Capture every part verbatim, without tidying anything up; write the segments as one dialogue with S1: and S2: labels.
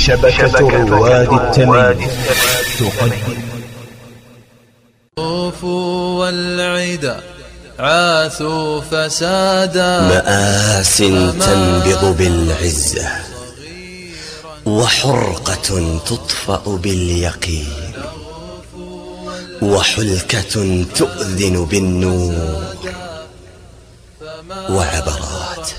S1: شبكة رواد التمييز تقدم
S2: والعدا عاثوا فسادا،
S3: مآس تنبض بالعزة وحرقة تطفأ باليقين، وحلكة تؤذن بالنور، وعبرات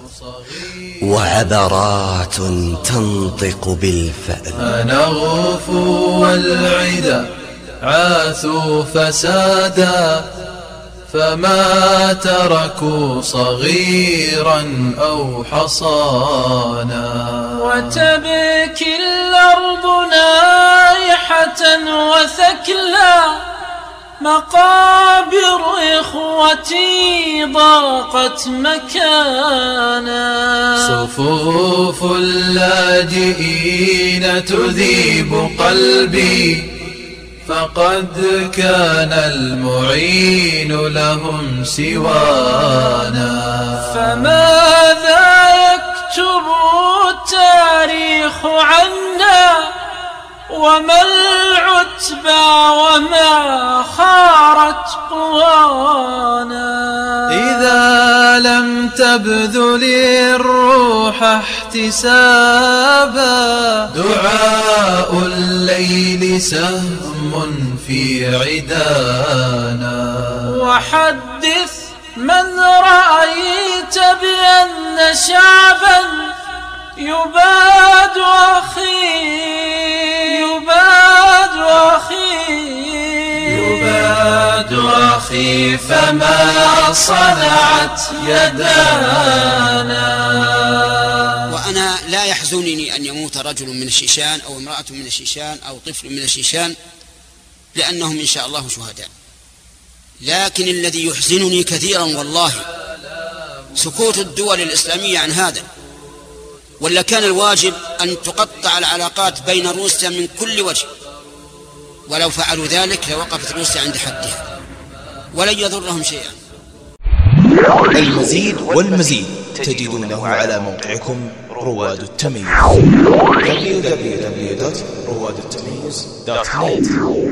S3: وعبرات تنطق بالفأل.
S2: نغف والعدا عاثوا فسادا، فما تركوا صغيرا أو حصانا.
S4: وتبكي الأرض نائحة وثكلا، مقابر إخوتي ضاقت مكانا.
S2: صفوف اللاجئين تذيب قلبي، فقد كان المعين لهم سوانا.
S4: فماذا يكتب التاريخ عنا، وما العتبى وما خارت قوانا.
S2: إذا لم تبذل الروح احتسابا، دعاء الليل سهم في عدانا.
S4: وحدث من رأيت بأن شعبا يباد أخي يباد أخي
S2: يباد أخي فما صنعت يدانا.
S5: وأنا لا يحزنني أن يموت رجل من الشيشان أو امرأة من الشيشان أو طفل من الشيشان، لأنهم إن شاء الله شهداء. لكن الذي يحزنني كثيرا والله سكوت الدول الإسلامية عن هذا. ولا كان الواجب أن تقطع العلاقات بين روسيا من كل وجه، ولو فعلوا ذلك لوقفت روسيا عند حدها ولن يضرهم شيئا.
S1: المزيد والمزيد تجدونه على موقعكم رواد التمييز دبليو دبليو دبليو دوت رواد التمييز دوت نت.